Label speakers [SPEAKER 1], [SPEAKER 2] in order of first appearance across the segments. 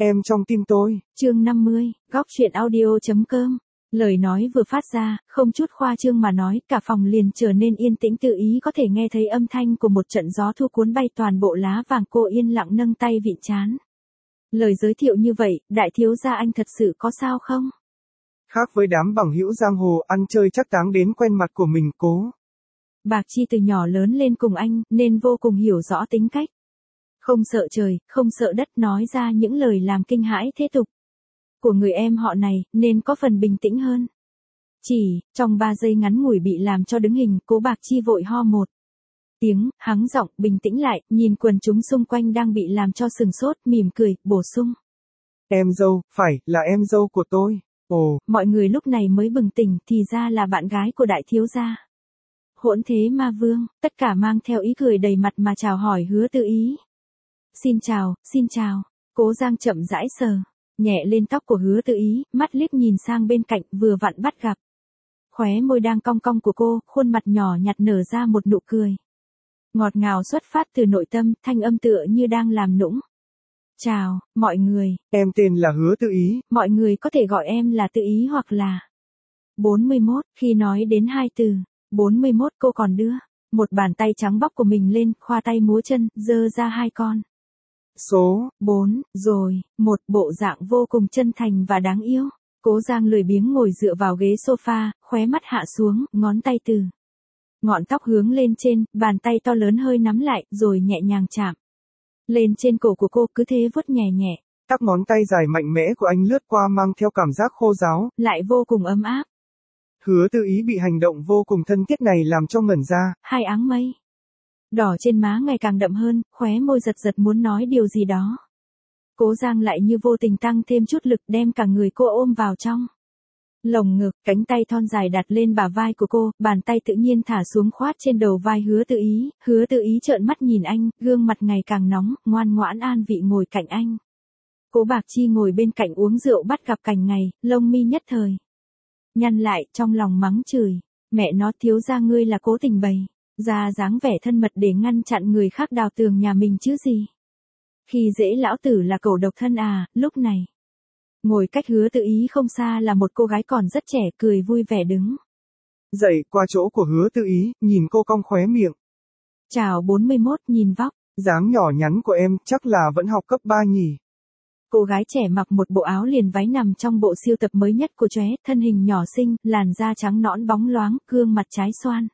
[SPEAKER 1] Em trong tim tôi.
[SPEAKER 2] Chương 50, góc truyện audio.com. Lời nói vừa phát ra, không chút khoa trương mà nói, cả phòng liền trở nên yên tĩnh, tự ý có thể nghe thấy âm thanh của một trận gió thu cuốn bay toàn bộ lá vàng. Cô yên lặng nâng tay vịn trán. Lời giới thiệu như vậy, đại thiếu gia anh thật sự có sao không?
[SPEAKER 1] Khác với đám bằng hữu giang hồ ăn chơi chắc táng đến quen mặt của mình, Cố
[SPEAKER 2] Bạc Chi từ nhỏ lớn lên cùng anh, nên vô cùng hiểu rõ tính cách. Không sợ trời, không sợ đất, nói ra những lời làm kinh hãi thế tục của người em họ này, nên có phần bình tĩnh hơn. Chỉ, trong 3 giây ngắn ngủi bị làm cho đứng hình, Cố Bạc Chi vội ho một tiếng, hắng giọng, bình tĩnh lại, nhìn quần chúng xung quanh đang bị làm cho sừng sốt, mỉm cười, bổ sung.
[SPEAKER 1] Em dâu, phải, là em dâu của tôi. Ồ.
[SPEAKER 2] Mọi người lúc này mới bừng tỉnh, thì ra là bạn gái của đại thiếu gia. Hỗn thế ma vương, tất cả mang theo ý cười đầy mặt mà chào hỏi Hứa Tư Ý. Xin chào, xin chào. Cố Giang chậm rãi sờ nhẹ lên tóc của Hứa Tư Ý, mắt liếc nhìn sang bên cạnh, vừa vặn bắt gặp khóe môi đang cong cong của cô, khuôn mặt nhỏ nhặt nở ra một nụ cười ngọt ngào xuất phát từ nội tâm, thanh âm tựa như đang làm nũng. Chào, mọi người.
[SPEAKER 1] Em tên là Hứa Tư Ý.
[SPEAKER 2] Mọi người có thể gọi em là Tư Ý hoặc là 41. Khi nói đến hai từ 41, cô còn đưa một bàn tay trắng bóc của mình lên, khoa tay múa chân, giơ ra hai con
[SPEAKER 1] số
[SPEAKER 2] 4, rồi, một bộ dạng vô cùng chân thành và đáng yêu. Cố Giang lười biếng ngồi dựa vào ghế sofa, khóe mắt hạ xuống, ngón tay từ ngọn tóc hướng lên trên, bàn tay to lớn hơi nắm lại, rồi nhẹ nhàng chạm lên trên cổ của cô, cứ thế vuốt nhẹ nhẹ.
[SPEAKER 1] Các ngón tay dài mạnh mẽ của anh lướt qua mang theo cảm giác khô ráo,
[SPEAKER 2] lại vô cùng ấm áp.
[SPEAKER 1] Hứa Tư Ý bị hành động vô cùng thân thiết này làm cho ngẩn ra.
[SPEAKER 2] Hai áng mây đỏ trên má ngày càng đậm hơn, khóe môi giật giật muốn nói điều gì đó. Cố Giang lại như vô tình tăng thêm chút lực, đem cả người cô ôm vào trong lồng ngực, cánh tay thon dài đặt lên bả vai của cô, bàn tay tự nhiên thả xuống khoát trên đầu vai Hứa Tư Ý. Hứa Tư Ý trợn mắt nhìn anh, gương mặt ngày càng nóng, ngoan ngoãn an vị ngồi cạnh anh. Cố Bạc Chi ngồi bên cạnh uống rượu bắt gặp cảnh ngày, lông mi nhất thời nhăn lại, trong lòng mắng chửi, mẹ nó, thiếu gia ngươi là cố tình bày ra dáng vẻ thân mật để ngăn chặn người khác đào tường nhà mình chứ gì. Khi dễ lão tử là cẩu độc thân à. Lúc này, ngồi cách Hứa Tư Ý không xa là một cô gái còn rất trẻ, cười vui vẻ đứng
[SPEAKER 1] dậy qua chỗ của Hứa Tư Ý, nhìn cô cong khóe miệng.
[SPEAKER 2] Chào 41, nhìn vóc
[SPEAKER 1] dáng nhỏ nhắn của em, chắc là vẫn học cấp 3 nhỉ.
[SPEAKER 2] Cô gái trẻ mặc một bộ áo liền váy nằm trong bộ siêu tập mới nhất của Chóe, thân hình nhỏ xinh, làn da trắng nõn bóng loáng, gương mặt trái xoan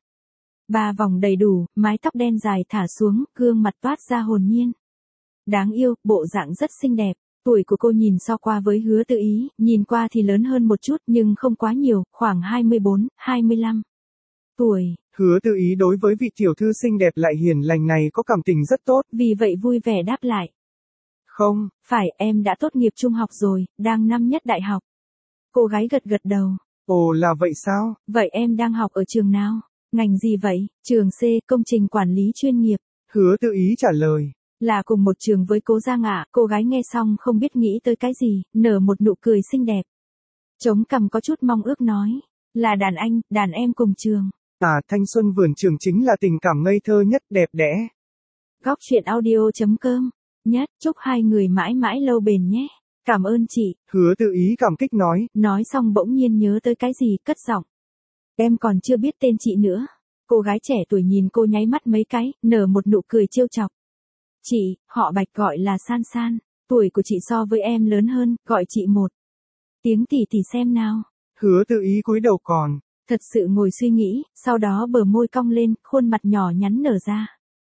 [SPEAKER 2] 3 vòng đầy đủ, mái tóc đen dài thả xuống, gương mặt toát ra hồn nhiên đáng yêu, bộ dạng rất xinh đẹp. Tuổi của cô nhìn so qua với Hứa Tư Ý, nhìn qua thì lớn hơn một chút nhưng không quá nhiều, khoảng 24, 25 tuổi.
[SPEAKER 1] Hứa Tư Ý đối với vị tiểu thư xinh đẹp lại hiền lành này có cảm tình rất tốt,
[SPEAKER 2] vì vậy vui vẻ đáp lại.
[SPEAKER 1] Không,
[SPEAKER 2] phải, em đã tốt nghiệp trung học rồi, đang năm nhất đại học. Cô gái gật gật đầu.
[SPEAKER 1] Ồ, là vậy sao?
[SPEAKER 2] Vậy em đang học ở trường nào? Ngành gì vậy? Trường C, công trình quản lý chuyên nghiệp.
[SPEAKER 1] Hứa Tư Ý trả lời.
[SPEAKER 2] Là cùng một trường với Cố Giang ạ. Cô gái nghe xong không biết nghĩ tới cái gì, nở một nụ cười xinh đẹp. Chống cằm có chút mong ước nói. Là đàn em cùng trường.
[SPEAKER 1] À, thanh xuân vườn trường chính là tình cảm ngây thơ nhất, đẹp đẽ.
[SPEAKER 2] Góc truyện audio.com. Nhất, chúc hai người mãi mãi lâu bền nhé. Cảm ơn chị.
[SPEAKER 1] Hứa Tư Ý cảm kích nói.
[SPEAKER 2] Nói xong bỗng nhiên nhớ tới cái gì, cất giọng. Em còn chưa biết tên chị nữa. Cô gái trẻ tuổi nhìn cô nháy mắt mấy cái, nở một nụ cười trêu chọc. Chị, họ Bạch, gọi là San San. Tuổi của chị so với em lớn hơn, gọi chị một tiếng tỷ tỷ xem nào.
[SPEAKER 1] Hứa Tư Ý cúi đầu còn
[SPEAKER 2] thật sự ngồi suy nghĩ, sau đó bờ môi cong lên, khuôn mặt nhỏ nhắn nở ra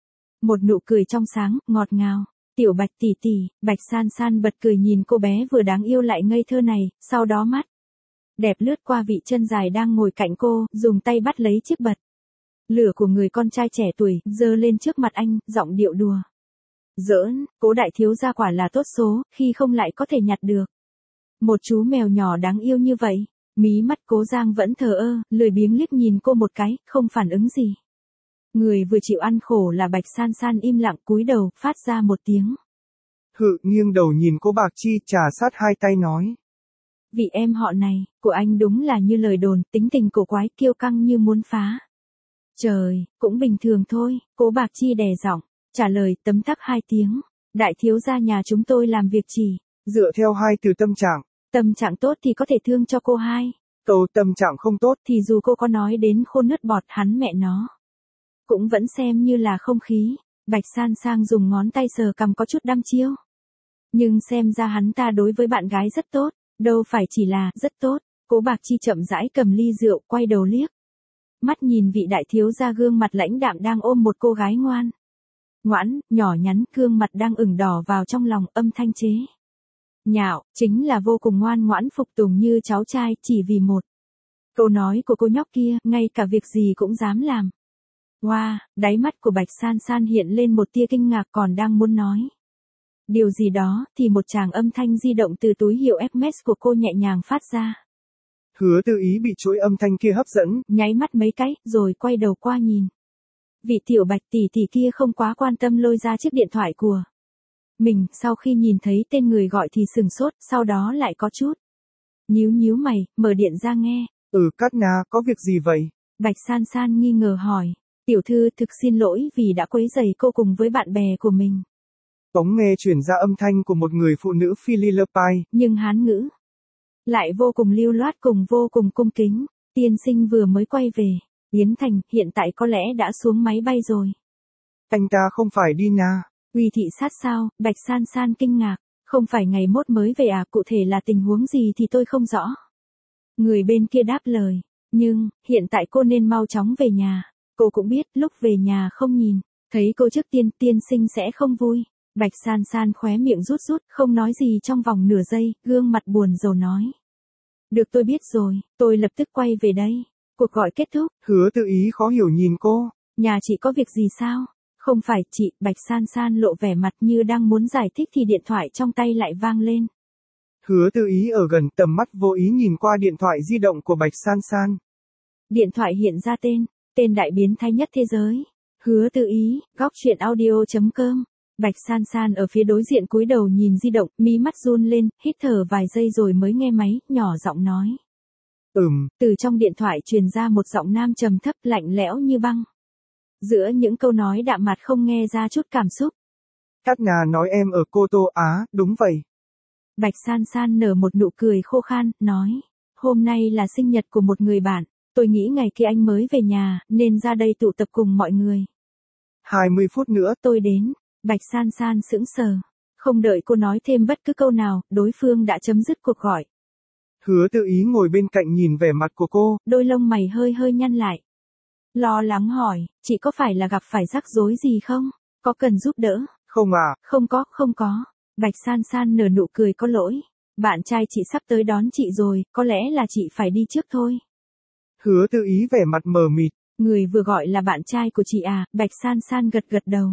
[SPEAKER 2] một nụ cười trong sáng, ngọt ngào. Tiểu Bạch tỷ tỷ. Bạch San San bật cười nhìn cô bé vừa đáng yêu lại ngây thơ này, sau đó mắt đẹp lướt qua vị chân dài đang ngồi cạnh cô, dùng tay bắt lấy chiếc bật lửa của người con trai trẻ tuổi, giơ lên trước mặt anh, giọng điệu đùa giỡn. Cố đại thiếu gia quả là tốt số, khi không lại có thể nhặt được một chú mèo nhỏ đáng yêu như vậy. Mí mắt Cố Giang vẫn thờ ơ, lười biếng liếc nhìn cô một cái, không phản ứng gì. Người vừa chịu ăn khổ là Bạch San San im lặng cúi đầu, phát ra một tiếng
[SPEAKER 1] hự, nghiêng đầu nhìn Cố Bạc Chi, trà sát hai tay nói.
[SPEAKER 2] Vị em họ này, của anh đúng là như lời đồn, tính tình cổ quái, kiêu căng như muốn phá trời, cũng bình thường thôi. Cố Bạc Chi đè giọng trả lời, tấm tắc hai tiếng. Đại thiếu gia nhà chúng tôi làm việc chỉ
[SPEAKER 1] Dựa theo hai từ tâm trạng.
[SPEAKER 2] Tâm trạng tốt thì có thể thương cho cô hai.
[SPEAKER 1] Tâm trạng không tốt.
[SPEAKER 2] Thì dù cô có nói đến khô nước bọt hắn mẹ nó. Cũng vẫn xem như là không khí. Bạch San Sang dùng ngón tay sờ cằm có chút đăm chiêu. Nhưng xem ra hắn ta đối với bạn gái rất tốt. Đâu phải chỉ là rất tốt. Cố Bạc Chi chậm rãi cầm ly rượu quay đầu liếc. Mắt nhìn vị đại thiếu gia gương mặt lãnh đạm đang ôm một cô gái ngoãn, nhỏ nhắn, gương mặt đang ửng đỏ vào trong lòng, âm thanh chế nhạo, chính là vô cùng ngoan ngoãn phục tùng như cháu trai, chỉ vì một câu nói của cô nhóc kia, ngay cả việc gì cũng dám làm. Wow, đáy mắt của Bạch San San hiện lên một tia kinh ngạc, còn đang muốn nói điều gì đó, thì một tràng âm thanh di động từ túi hiệu Hermes của cô nhẹ nhàng phát ra.
[SPEAKER 1] Hứa Tư Ý bị chuỗi âm thanh kia hấp dẫn,
[SPEAKER 2] nháy mắt mấy cái, rồi quay đầu qua nhìn. Vị tiểu Bạch tỷ tỷ kia không quá quan tâm lôi ra chiếc điện thoại của mình, sau khi nhìn thấy tên người gọi thì sừng sốt, sau đó lại có chút nhíu mày, mở điện ra nghe.
[SPEAKER 1] Cát Na, có việc gì vậy?
[SPEAKER 2] Bạch San San nghi ngờ hỏi. Tiểu thư, thực xin lỗi vì đã quấy rầy cô cùng với bạn bè của mình.
[SPEAKER 1] Ống nghe chuyển ra âm thanh của một người phụ nữ Philippines,
[SPEAKER 2] nhưng Hán ngữ lại vô cùng lưu loát cùng vô cùng cung kính. Tiên sinh vừa mới quay về Yến Thành, hiện tại có lẽ đã xuống máy bay rồi.
[SPEAKER 1] Anh ta không phải đi Na.
[SPEAKER 2] Uy thị sát sao? Bạch San San kinh ngạc. Không phải ngày mốt mới về à, cụ thể là tình huống gì thì tôi không rõ. Người bên kia đáp lời. Nhưng, hiện tại cô nên mau chóng về nhà. Cô cũng biết, lúc về nhà không nhìn thấy cô trước tiên, tiên sinh sẽ không vui. Bạch San San khóe miệng rút, không nói gì trong vòng nửa giây, gương mặt buồn rầu nói. Được, tôi biết rồi, tôi lập tức quay về đây. Cuộc gọi kết thúc.
[SPEAKER 1] Hứa Tư Ý khó hiểu nhìn cô.
[SPEAKER 2] Nhà chị có việc gì sao? Không phải chị. Bạch San San lộ vẻ mặt như đang muốn giải thích thì điện thoại trong tay lại vang lên.
[SPEAKER 1] Hứa Tư Ý ở gần, tầm mắt vô ý nhìn qua điện thoại di động của Bạch San San.
[SPEAKER 2] Điện thoại hiện ra tên đại biến thái nhất thế giới. Hứa Tư Ý, góc truyện audio.com. Bạch San San ở phía đối diện cúi đầu nhìn di động, mí mắt run lên, hít thở vài giây rồi mới nghe máy, nhỏ giọng nói. Từ trong điện thoại truyền ra một giọng nam trầm thấp lạnh lẽo như băng. Giữa những câu nói đạm mạc không nghe ra chút cảm xúc.
[SPEAKER 1] Cát Na nói em ở Cô Tô Á, đúng vậy.
[SPEAKER 2] Bạch San San nở một nụ cười khô khan, nói. Hôm nay là sinh nhật của một người bạn, tôi nghĩ ngày kia anh mới về nhà, nên ra đây tụ tập cùng mọi người.
[SPEAKER 1] 20 phút nữa
[SPEAKER 2] tôi đến. Bạch San San sững sờ. Không đợi cô nói thêm bất cứ câu nào, đối phương đã chấm dứt cuộc gọi.
[SPEAKER 1] Hứa Tư Ý ngồi bên cạnh nhìn vẻ mặt của cô.
[SPEAKER 2] Đôi lông mày hơi nhăn lại. Lo lắng hỏi, chị có phải là gặp phải rắc rối gì không? Có cần giúp đỡ?
[SPEAKER 1] Không à.
[SPEAKER 2] Không có. Bạch San San nở nụ cười có lỗi. Bạn trai chị sắp tới đón chị rồi, có lẽ là chị phải đi trước thôi.
[SPEAKER 1] Hứa Tư Ý vẻ mặt mờ mịt.
[SPEAKER 2] Người vừa gọi là bạn trai của chị à? Bạch San San gật đầu.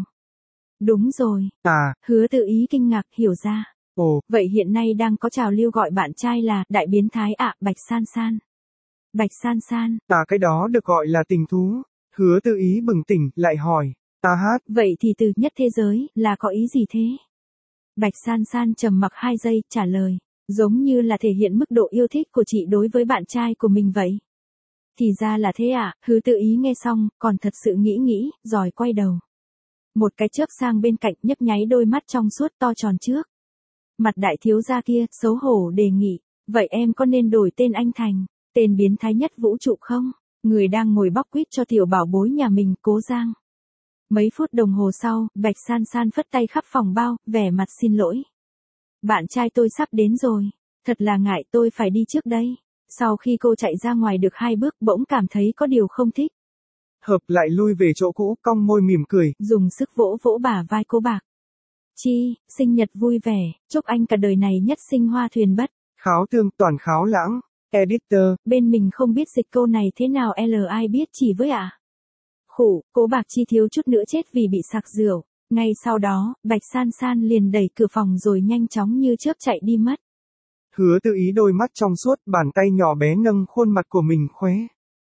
[SPEAKER 2] Đúng rồi. Hứa Tư Ý kinh ngạc hiểu ra. Vậy hiện nay đang có trào lưu gọi bạn trai là đại biến thái ạ, Bạch San San. Bạch San San.
[SPEAKER 1] Cái đó được gọi là tình thú. Hứa Tư Ý bừng tỉnh, lại hỏi.
[SPEAKER 2] Vậy thì từ nhất thế giới, là có ý gì thế? Bạch San San trầm mặc 2 giây, trả lời. Giống như là thể hiện mức độ yêu thích của chị đối với bạn trai của mình vậy. Thì ra là thế ạ. Hứa Tư Ý nghe xong, còn thật sự nghĩ, rồi quay đầu. Một cái chớp sang bên cạnh, nhấp nháy đôi mắt trong suốt to tròn trước. Mặt đại thiếu gia kia, xấu hổ đề nghị. Vậy em có nên đổi tên anh thành tên biến thái nhất vũ trụ không? Người đang ngồi bóc quýt cho tiểu bảo bối nhà mình, Cố Giang. Mấy phút đồng hồ sau, Bạch San San phất tay khắp phòng bao, vẻ mặt xin lỗi. Bạn trai tôi sắp đến rồi. Thật là ngại, tôi phải đi trước đây. Sau khi cô chạy ra ngoài được 2 bước, bỗng cảm thấy có điều không thích.
[SPEAKER 1] Hợp lại lui về chỗ cũ, cong môi mỉm cười.
[SPEAKER 2] Dùng sức vỗ bả vai Cố Bạc Chi, sinh nhật vui vẻ, chúc anh cả đời này nhất sinh hoa thuyền bất.
[SPEAKER 1] Kháo tương, toàn kháo lãng. Editor.
[SPEAKER 2] Bên mình không biết dịch câu này thế nào, ai biết chỉ với ạ. Khủ, Cố Bạc Chi thiếu chút nữa chết vì bị sặc rượu. Ngay sau đó, Bạch San San liền đẩy cửa phòng rồi nhanh chóng như chớp chạy đi mất.
[SPEAKER 1] Hứa Tư Ý đôi mắt trong suốt, bàn tay nhỏ bé nâng khuôn mặt của mình khóe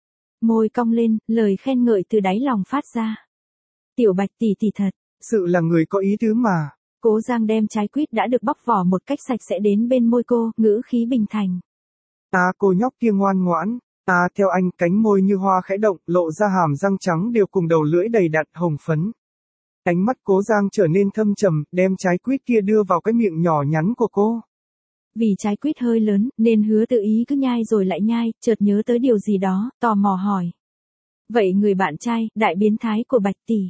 [SPEAKER 2] môi cong lên, lời khen ngợi từ đáy lòng phát ra. Tiểu Bạch tỷ tỷ thật
[SPEAKER 1] sự là người có ý tứ mà.
[SPEAKER 2] Cố Giang đem trái quýt đã được bóc vỏ một cách sạch sẽ đến bên môi cô, ngữ khí bình thành.
[SPEAKER 1] Cô nhóc kia ngoan ngoãn. Theo anh, cánh môi như hoa khẽ động, lộ ra hàm răng trắng đều cùng đầu lưỡi đầy đặn hồng phấn. Ánh mắt Cố Giang trở nên thâm trầm, đem trái quýt kia đưa vào cái miệng nhỏ nhắn của cô.
[SPEAKER 2] Vì trái quýt hơi lớn, nên Hứa Tự Ý cứ nhai rồi lại nhai, chợt nhớ tới điều gì đó, tò mò hỏi. Vậy người bạn trai, đại biến thái của Bạch tỷ.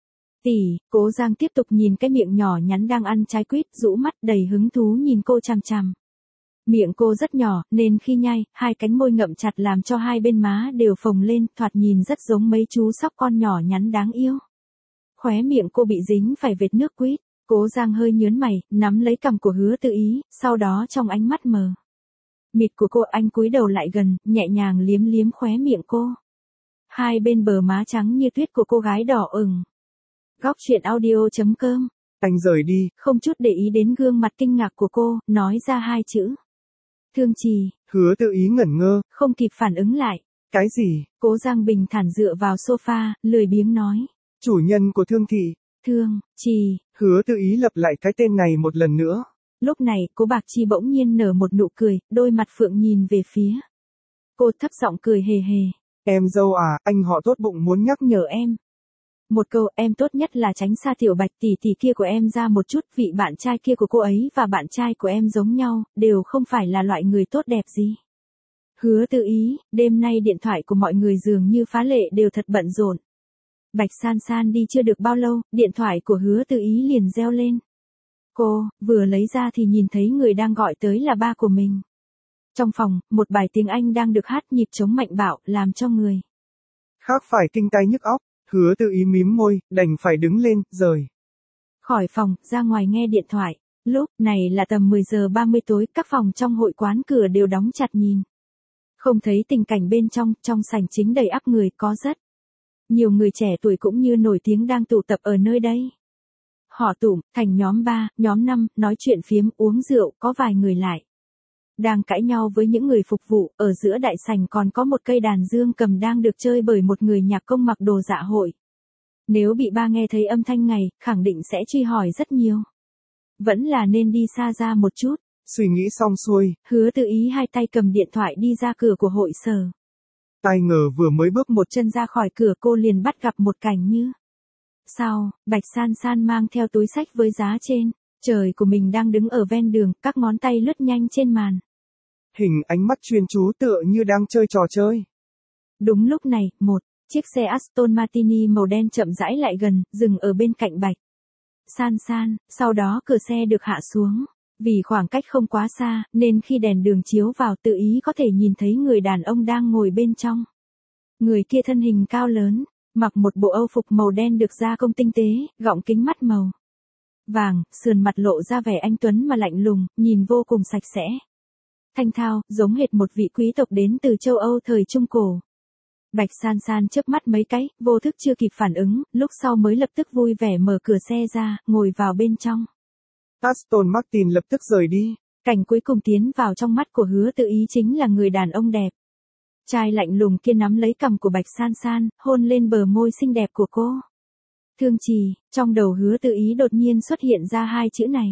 [SPEAKER 2] Tỷ, Cố Giang tiếp tục nhìn cái miệng nhỏ nhắn đang ăn trái quýt, rũ mắt đầy hứng thú nhìn cô chằm chằm. Miệng cô rất nhỏ, nên khi nhai, hai cánh môi ngậm chặt làm cho hai bên má đều phồng lên, thoạt nhìn rất giống mấy chú sóc con nhỏ nhắn đáng yêu. Khóe miệng cô bị dính phải vệt nước quýt. Cố Giang hơi nhớn mày, nắm lấy cằm của Hứa Tự Ý, sau đó trong ánh mắt mờ mịt của cô, anh cúi đầu lại gần, nhẹ nhàng liếm liếm khóe miệng cô. Hai bên bờ má trắng như tuyết của cô gái đỏ ửng. Góc truyện audio.com.
[SPEAKER 1] Anh rời đi.
[SPEAKER 2] Không chút để ý đến gương mặt kinh ngạc của cô, nói ra hai chữ. Thương Trì.
[SPEAKER 1] Hứa Tự Ý ngẩn ngơ.
[SPEAKER 2] Không kịp phản ứng lại.
[SPEAKER 1] Cái gì?
[SPEAKER 2] Cố Giang bình thản dựa vào sofa, lười biếng nói.
[SPEAKER 1] Chủ nhân của Thương thị.
[SPEAKER 2] Thương Trì.
[SPEAKER 1] Hứa Tự Ý lặp lại cái tên này một lần nữa.
[SPEAKER 2] Lúc này, Cố Bạc Chi bỗng nhiên nở một nụ cười, đôi mặt phượng nhìn về phía. Cô thấp giọng cười hề hề.
[SPEAKER 1] Em dâu à, anh họ tốt bụng muốn nhắc nhở em.
[SPEAKER 2] Một câu, em tốt nhất là tránh xa tiểu Bạch tỷ tỷ kia của em ra một chút, vị bạn trai kia của cô ấy và bạn trai của em giống nhau, đều không phải là loại người tốt đẹp gì. Hứa Tự Ý, đêm nay điện thoại của mọi người dường như phá lệ đều thật bận rộn. Bạch San San đi chưa được bao lâu, điện thoại của Hứa Tự Ý liền reo lên. Cô, vừa lấy ra thì nhìn thấy người đang gọi tới là ba của mình. Trong phòng, một bài tiếng Anh đang được hát nhịp trống mạnh bạo, làm cho người
[SPEAKER 1] khác phải kinh tai nhức óc. Hứa Tự Ý mím môi, đành phải đứng lên, rời
[SPEAKER 2] khỏi phòng, ra ngoài nghe điện thoại. Lúc này là tầm 10 giờ 30 tối, các phòng trong hội quán cửa đều đóng chặt nhìn. Không thấy tình cảnh bên trong sảnh chính đầy ắp người, có rất nhiều người trẻ tuổi cũng như nổi tiếng đang tụ tập ở nơi đây. Họ tụm, thành nhóm 3, nhóm 5, nói chuyện phiếm, uống rượu, có vài người lại đang cãi nhau với những người phục vụ, ở giữa đại sảnh còn có một cây đàn dương cầm đang được chơi bởi một người nhạc công mặc đồ dạ hội. Nếu bị ba nghe thấy âm thanh này, khẳng định sẽ truy hỏi rất nhiều. Vẫn là nên đi xa ra một chút.
[SPEAKER 1] Suy nghĩ xong xuôi,
[SPEAKER 2] Hứa Tự Ý hai tay cầm điện thoại đi ra cửa của hội sở.
[SPEAKER 1] ai ngờ vừa mới bước một
[SPEAKER 2] chân ra khỏi cửa cô liền bắt gặp một cảnh như sau, Bạch San San mang theo túi xách với giá trên trời của mình đang đứng ở ven đường, các ngón tay lướt nhanh trên màn
[SPEAKER 1] hình, ánh mắt chuyên chú tựa như đang chơi trò chơi.
[SPEAKER 2] Đúng lúc này, một chiếc xe Aston Martin màu đen chậm rãi lại gần, dừng ở bên cạnh Bạch San San, sau đó cửa xe được hạ xuống. Vì khoảng cách không quá xa, nên khi đèn đường chiếu vào, Tự Ý có thể nhìn thấy người đàn ông đang ngồi bên trong. Người kia thân hình cao lớn, mặc một bộ âu phục màu đen được gia công tinh tế, gọng kính mắt màu vàng, sườn mặt lộ ra vẻ anh tuấn mà lạnh lùng, nhìn vô cùng sạch sẽ. Thanh thao, giống hệt một vị quý tộc đến từ châu Âu thời Trung Cổ. Bạch San San chớp mắt mấy cái, vô thức chưa kịp phản ứng, lúc sau mới lập tức vui vẻ mở cửa xe ra, ngồi vào bên trong.
[SPEAKER 1] Aston Martin lập tức rời đi.
[SPEAKER 2] Cảnh cuối cùng tiến vào trong mắt của Hứa Tự Ý chính là người đàn ông đẹp trai lạnh lùng kia nắm lấy cằm của Bạch San San, hôn lên bờ môi xinh đẹp của cô. Thương Trì, trong đầu Hứa Tự Ý đột nhiên xuất hiện ra hai chữ này.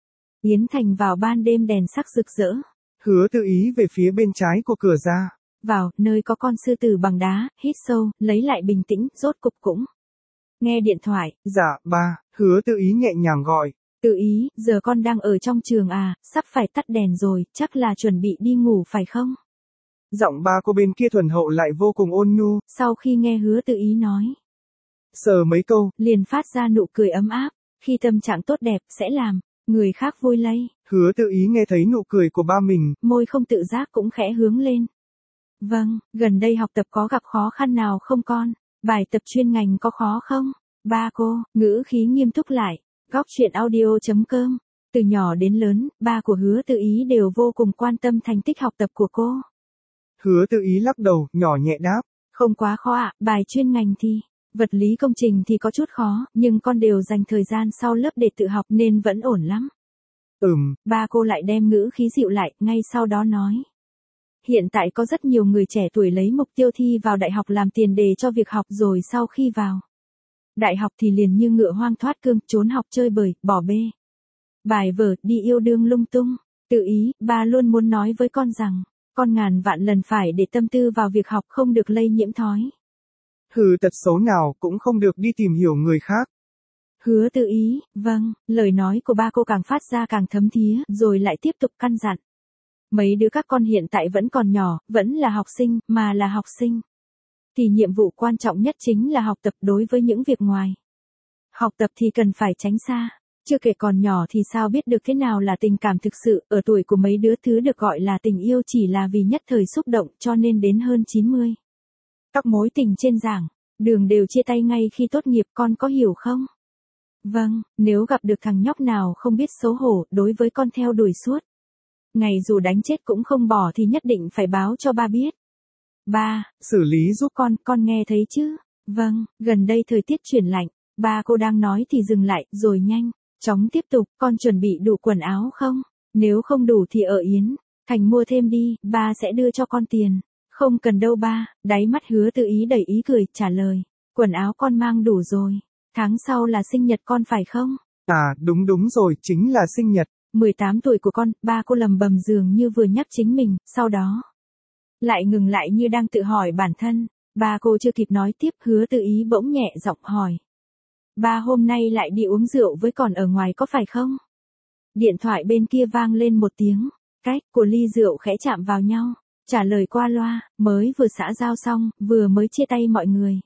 [SPEAKER 2] Yến Thành vào ban đêm đèn sắc rực rỡ.
[SPEAKER 1] Hứa Tự Ý về phía bên trái của cửa ra.
[SPEAKER 2] Vào, nơi có con sư tử bằng đá, hít sâu, lấy lại bình tĩnh, rốt cục cũng nghe điện thoại.
[SPEAKER 1] Dạ, ba, Hứa Tự Ý nhẹ nhàng gọi.
[SPEAKER 2] Tự Ý, giờ con đang ở trong trường à, sắp phải tắt đèn rồi, chắc là chuẩn bị đi ngủ phải không?
[SPEAKER 1] Giọng ba cô bên kia thuần hậu lại vô cùng ôn nhu.
[SPEAKER 2] Sau khi nghe Hứa Tự Ý nói,
[SPEAKER 1] sờ mấy câu,
[SPEAKER 2] liền phát ra nụ cười ấm áp, khi tâm trạng tốt đẹp, sẽ làm người khác vui lây.
[SPEAKER 1] Hứa Tự Ý nghe thấy nụ cười của ba mình,
[SPEAKER 2] môi không tự giác cũng khẽ hướng lên. Vâng, gần đây học tập có gặp khó khăn nào không con? Bài tập chuyên ngành có khó không? Ba cô, ngữ khí nghiêm túc lại. Góc truyện audio.com. Từ nhỏ đến lớn, ba của Hứa Tự Ý đều vô cùng quan tâm thành tích học tập của cô.
[SPEAKER 1] Hứa Tự Ý lắc đầu, nhỏ nhẹ đáp.
[SPEAKER 2] Không quá khó ạ, bài chuyên ngành thì, vật lý công trình thì có chút khó, nhưng con đều dành thời gian sau lớp để tự học nên vẫn ổn lắm. Ba cô lại đem ngữ khí dịu lại, ngay sau đó nói. Hiện tại có rất nhiều người trẻ tuổi lấy mục tiêu thi vào đại học làm tiền đề cho việc học, rồi sau khi vào đại học thì liền như ngựa hoang thoát cương, trốn học chơi bời, bỏ bê bài vở, đi yêu đương lung tung. Tự Ý, ba luôn muốn nói với con rằng, con ngàn vạn lần phải để tâm tư vào việc học, không được lây nhiễm thói
[SPEAKER 1] hừ tật xấu nào cũng không được đi tìm hiểu người khác.
[SPEAKER 2] Hứa Tự Ý, vâng, lời nói của ba cô càng phát ra càng thấm thía, rồi lại tiếp tục căn dặn. Mấy đứa các con hiện tại vẫn còn nhỏ, vẫn là học sinh, mà là học sinh. Thì nhiệm vụ quan trọng nhất chính là học tập đối với những việc ngoài. Học tập thì cần phải tránh xa. Chưa kể còn nhỏ thì sao biết được thế nào là tình cảm thực sự, ở tuổi của mấy đứa thứ được gọi là tình yêu chỉ là vì nhất thời xúc động cho nên đến hơn 90. Các mối tình trên giảng, đường đều chia tay ngay khi tốt nghiệp, con có hiểu không? Vâng, nếu gặp được thằng nhóc nào không biết xấu hổ đối với con theo đuổi suốt. Ngày dù đánh chết cũng không bỏ thì nhất định phải báo cho ba biết. Ba,
[SPEAKER 1] xử lý giúp
[SPEAKER 2] con nghe thấy chứ? Vâng, gần đây thời tiết chuyển lạnh, ba cô đang nói thì dừng lại, rồi nhanh, chóng tiếp tục, con chuẩn bị đủ quần áo không? Nếu không đủ thì ở Yến Thành mua thêm đi, ba sẽ đưa cho con tiền. Không cần đâu ba, đáy mắt Hứa Tự Ý đầy ý cười, trả lời, quần áo con mang đủ rồi, tháng sau là sinh nhật con phải không?
[SPEAKER 1] À, đúng rồi, chính là sinh nhật.
[SPEAKER 2] 18 tuổi của con, ba cô lầm bầm dường như vừa nhắc chính mình, sau đó lại ngừng lại như đang tự hỏi bản thân. Ba cô chưa kịp nói tiếp, Hứa Tự Ý bỗng nhẹ giọng hỏi. Ba hôm nay lại đi uống rượu với con ở ngoài có phải không? Điện thoại bên kia vang lên một tiếng, cách của ly rượu khẽ chạm vào nhau, trả lời qua loa, mới vừa xã giao xong, vừa mới chia tay mọi người.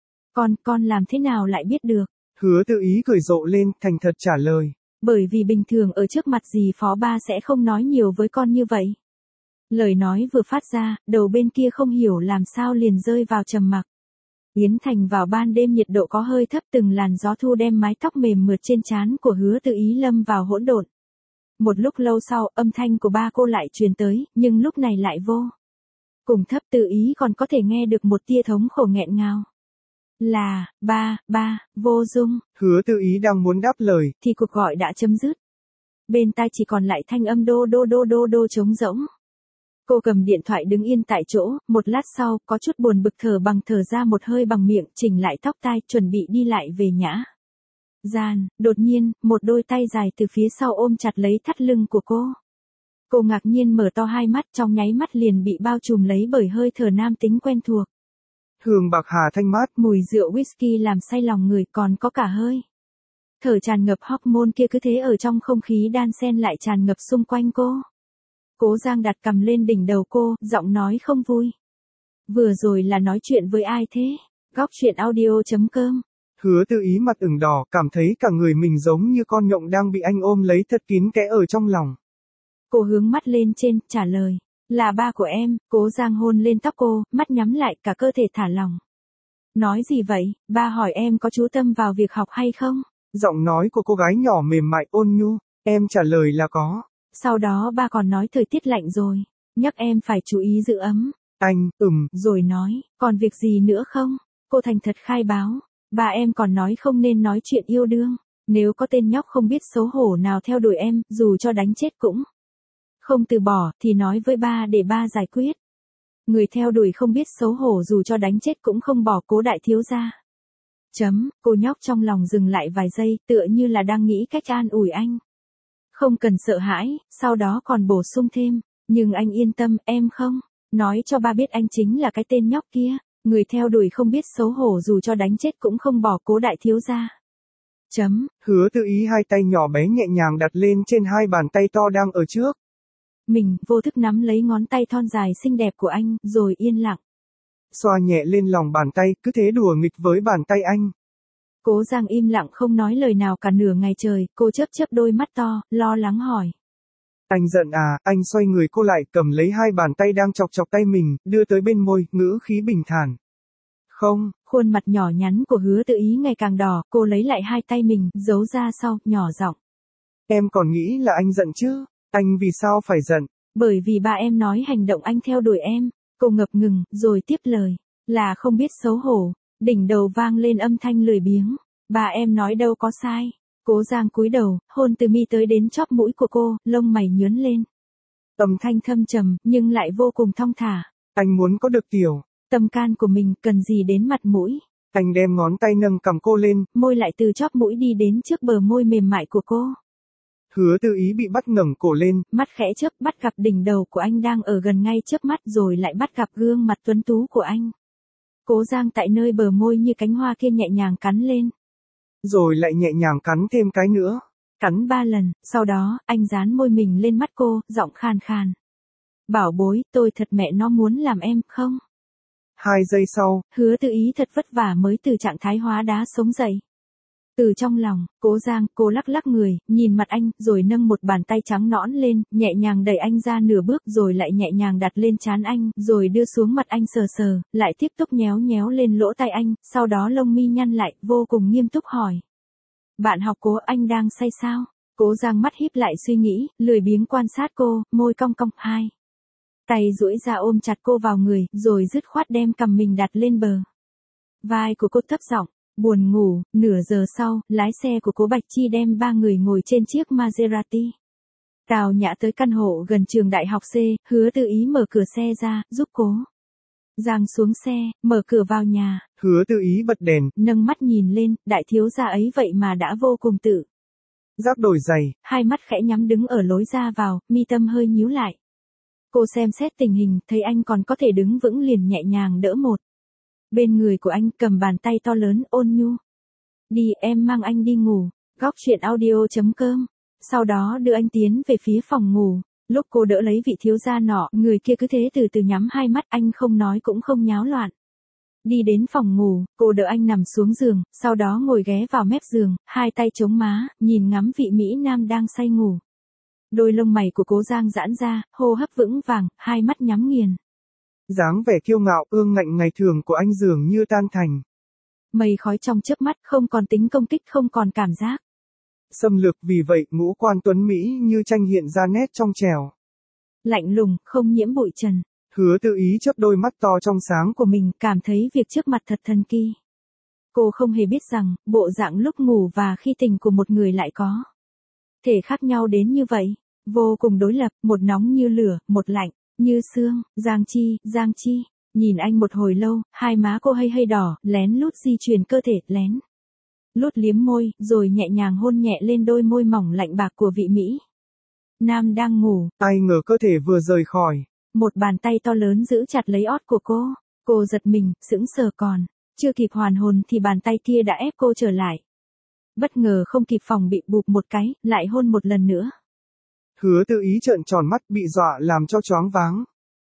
[SPEAKER 2] Con làm thế nào lại biết được?
[SPEAKER 1] Hứa Tự Ý cười rộ lên, thành thật trả lời.
[SPEAKER 2] Bởi vì bình thường ở trước mặt dì Phó ba sẽ không nói nhiều với con như vậy. Lời nói vừa phát ra, đầu bên kia không hiểu làm sao liền rơi vào trầm mặc. Yến Thành vào ban đêm nhiệt độ có hơi thấp, từng làn gió thu đem mái tóc mềm mượt trên trán của Hứa Tự Ý lâm vào hỗn độn. Một lúc lâu sau, âm thanh của ba cô lại truyền tới, nhưng lúc này lại vô cùng thấp, Tự Ý còn có thể nghe được một tia thống khổ nghẹn ngào. Là, ba, Vô Dung.
[SPEAKER 1] Hứa Tự Ý đang muốn đáp lời,
[SPEAKER 2] thì cuộc gọi đã chấm dứt. Bên tai chỉ còn lại thanh âm đô đô trống rỗng. Cô cầm điện thoại đứng yên tại chỗ, một lát sau, có chút buồn bực thở ra một hơi bằng miệng, chỉnh lại tóc tai, chuẩn bị đi lại về nhã gian. Đột nhiên, một đôi tay dài từ phía sau ôm chặt lấy thắt lưng của cô. Cô ngạc nhiên mở to hai mắt, trong nháy mắt liền bị bao trùm lấy bởi hơi thở nam tính quen thuộc.
[SPEAKER 1] Hương bạc hà thanh mát,
[SPEAKER 2] mùi rượu whisky làm say lòng người, còn có cả hơi thở tràn ngập hormone kia cứ thế ở trong không khí đan xen lại tràn ngập xung quanh cô. Cố Giang đặt cằm lên đỉnh đầu cô, giọng nói không vui. Vừa rồi là nói chuyện với ai thế? Góc truyện audio.com.
[SPEAKER 1] Hứa Tự Ý mặt ửng đỏ, cảm thấy cả người mình giống như con nhộng đang bị anh ôm lấy thật kín kẽ ở trong lòng.
[SPEAKER 2] Cô hướng mắt lên trên, trả lời. Là ba của em. Cố Giang hôn lên tóc cô, mắt nhắm lại, cả cơ thể thả lỏng. Nói gì vậy? Ba hỏi em có chú tâm vào việc học hay không?
[SPEAKER 1] Giọng nói của cô gái nhỏ mềm mại ôn nhu. Em trả lời là có.
[SPEAKER 2] Sau đó ba còn nói thời tiết lạnh rồi, nhắc em phải chú ý giữ ấm.
[SPEAKER 1] Anh,
[SPEAKER 2] Rồi nói, còn việc gì nữa không? Cô thành thật khai báo. Ba em còn nói không nên nói chuyện yêu đương. Nếu có tên nhóc không biết xấu hổ nào theo đuổi em, dù cho đánh chết cũng không từ bỏ, thì nói với ba để ba giải quyết. Người theo đuổi không biết xấu hổ dù cho đánh chết cũng không bỏ, Cố đại thiếu gia. Cô nhóc trong lòng dừng lại vài giây, tựa như là đang nghĩ cách an ủi anh. Không cần sợ hãi, sau đó còn bổ sung thêm. Nhưng anh yên tâm, em không nói cho ba biết anh chính là cái tên nhóc kia. Người theo đuổi không biết xấu hổ dù cho đánh chết cũng không bỏ, Cố đại thiếu gia.
[SPEAKER 1] Hứa Tự Ý hai tay nhỏ bé nhẹ nhàng đặt lên trên hai bàn tay to đang ở trước.
[SPEAKER 2] Mình vô thức nắm lấy ngón tay thon dài xinh đẹp của anh, rồi yên lặng.
[SPEAKER 1] Xoa nhẹ lên lòng bàn tay, cứ thế đùa nghịch với bàn tay anh.
[SPEAKER 2] Cố Giang im lặng không nói lời nào cả nửa ngày trời, cô chớp đôi mắt to, lo lắng hỏi.
[SPEAKER 1] Anh giận à? Anh xoay người cô lại, cầm lấy hai bàn tay đang chọc tay mình, đưa tới bên môi, ngữ khí bình thản. Không.
[SPEAKER 2] Khuôn mặt nhỏ nhắn của Hứa Tự Ý ngày càng đỏ, cô lấy lại hai tay mình, giấu ra sau, nhỏ giọng.
[SPEAKER 1] Em còn nghĩ là anh giận chứ? Anh vì sao phải giận?
[SPEAKER 2] Bởi vì ba em nói hành động anh theo đuổi em. Cô ngập ngừng, rồi tiếp lời. Là không biết xấu hổ. Đỉnh đầu vang lên âm thanh lười biếng. Ba em nói đâu có sai. Cố Giang cúi đầu, hôn từ mi tới đến chóp mũi của cô, lông mày nhướng lên. Âm thanh thâm trầm, nhưng lại vô cùng thong thả.
[SPEAKER 1] Anh muốn có được tiểu
[SPEAKER 2] tâm can của mình, cần gì đến mặt mũi.
[SPEAKER 1] Anh đem ngón tay nâng cầm cô lên,
[SPEAKER 2] môi lại từ chóp mũi đi đến trước bờ môi mềm mại của cô.
[SPEAKER 1] Hứa Tự Ý bị bắt ngẩng cổ lên,
[SPEAKER 2] mắt khẽ chớp, bắt gặp đỉnh đầu của anh đang ở gần ngay chớp mắt, rồi lại bắt gặp gương mặt tuấn tú của anh. Cố Giang tại nơi bờ môi như cánh hoa kia nhẹ nhàng cắn lên.
[SPEAKER 1] Rồi lại nhẹ nhàng cắn thêm cái nữa.
[SPEAKER 2] Cắn 3 lần, sau đó, anh dán môi mình lên mắt cô, giọng khàn khàn. Bảo bối, tôi thật mẹ nó muốn làm em, không?
[SPEAKER 1] 2 giây sau,
[SPEAKER 2] Hứa Tư Ý thật vất vả mới từ trạng thái hóa đá sống dậy. Từ trong lòng, Cố Giang, cô lắc lắc người, nhìn mặt anh, rồi nâng một bàn tay trắng nõn lên, nhẹ nhàng đẩy anh ra nửa bước rồi lại nhẹ nhàng đặt lên trán anh, rồi đưa xuống mặt anh sờ sờ, lại tiếp tục nhéo nhéo lên lỗ tai anh, sau đó lông mi nhăn lại, vô cùng nghiêm túc hỏi. Bạn học Cố, anh đang say sao? Cố Giang mắt híp lại suy nghĩ, lười biếng quan sát cô, môi cong cong, tay duỗi ra ôm chặt cô vào người, rồi dứt khoát đem cằm mình đặt lên bờ vai của cô thấp giọng. Buồn ngủ, nửa giờ sau, lái xe của Cố Bạch Chi đem 3 người ngồi trên chiếc Maserati tào nhã tới căn hộ gần trường đại học C, Hứa Tư Ý mở cửa xe ra, giúp Cố Giang xuống xe, mở cửa vào nhà.
[SPEAKER 1] Hứa Tư Ý bật đèn,
[SPEAKER 2] nâng mắt nhìn lên, đại thiếu gia ấy vậy mà đã vô cùng tự
[SPEAKER 1] giác đổi giày,
[SPEAKER 2] hai mắt khẽ nhắm đứng ở lối ra vào, mi tâm hơi nhíu lại. Cô xem xét tình hình, thấy anh còn có thể đứng vững liền nhẹ nhàng đỡ một bên người của anh, cầm bàn tay to lớn ôn nhu. Đi, em mang anh đi ngủ. Góc truyện audio.com. Sau đó đưa anh tiến về phía phòng ngủ. Lúc cô đỡ lấy vị thiếu gia nọ, người kia cứ thế từ từ nhắm hai mắt, anh không nói cũng không nháo loạn. Đi đến phòng ngủ, cô đỡ anh nằm xuống giường, sau đó ngồi ghé vào mép giường, hai tay chống má, nhìn ngắm vị Mỹ Nam đang say ngủ. Đôi lông mày của Cố Giang giãn ra, hô hấp vững vàng, hai mắt nhắm nghiền.
[SPEAKER 1] Dáng vẻ kiêu ngạo ương ngạnh ngày thường của anh dường như tan thành
[SPEAKER 2] mây khói trong chớp mắt, không còn tính công kích, không còn cảm giác
[SPEAKER 1] xâm lược, vì vậy ngũ quan tuấn Mỹ như tranh hiện ra nét trong trẻo.
[SPEAKER 2] Lạnh lùng, không nhiễm bụi trần.
[SPEAKER 1] Hứa Tư Ý chớp đôi mắt to trong sáng
[SPEAKER 2] của mình, cảm thấy việc trước mặt thật thần kỳ. Cô không hề biết rằng, bộ dạng lúc ngủ và khi tỉnh của một người lại có thể khác nhau đến như vậy. Vô cùng đối lập, một nóng như lửa, một lạnh như xương. Giang Chi, nhìn anh một hồi lâu, hai má cô hơi đỏ, lén lút di chuyển cơ thể, lén lút liếm môi, rồi nhẹ nhàng hôn nhẹ lên đôi môi mỏng lạnh bạc của vị Mỹ Nam đang ngủ.
[SPEAKER 1] Ai ngờ cơ thể vừa rời khỏi,
[SPEAKER 2] một bàn tay to lớn giữ chặt lấy ót của cô. Cô giật mình, sững sờ, còn chưa kịp hoàn hồn thì bàn tay kia đã ép cô trở lại. Bất ngờ không kịp phòng bị, bụp một cái, lại hôn một lần nữa.
[SPEAKER 1] Hứa Tư Ý trợn tròn mắt, bị dọa làm cho choáng váng.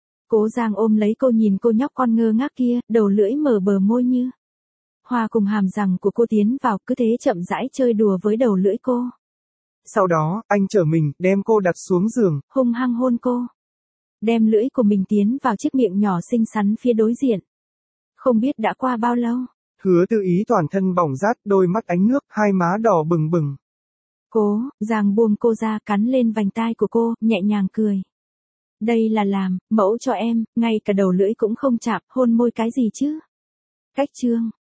[SPEAKER 2] Cố Giang ôm lấy cô, nhìn cô nhóc con ngơ ngác kia, đầu lưỡi mở bờ môi như hoa cùng hàm răng của cô tiến vào, cứ thế chậm rãi chơi đùa với đầu lưỡi cô.
[SPEAKER 1] Sau đó, anh trở mình, đem cô đặt xuống giường,
[SPEAKER 2] hung hăng hôn cô. Đem lưỡi của mình tiến vào chiếc miệng nhỏ xinh xắn phía đối diện. Không biết đã qua bao lâu.
[SPEAKER 1] Hứa Tư Ý toàn thân bỏng rát, đôi mắt ánh nước, hai má đỏ bừng bừng.
[SPEAKER 2] Cố Giang buông cô ra, cắn lên vành tai của cô, nhẹ nhàng cười. Đây là làm mẫu cho em, ngay cả đầu lưỡi cũng không chạm, hôn môi cái gì chứ? Cách chương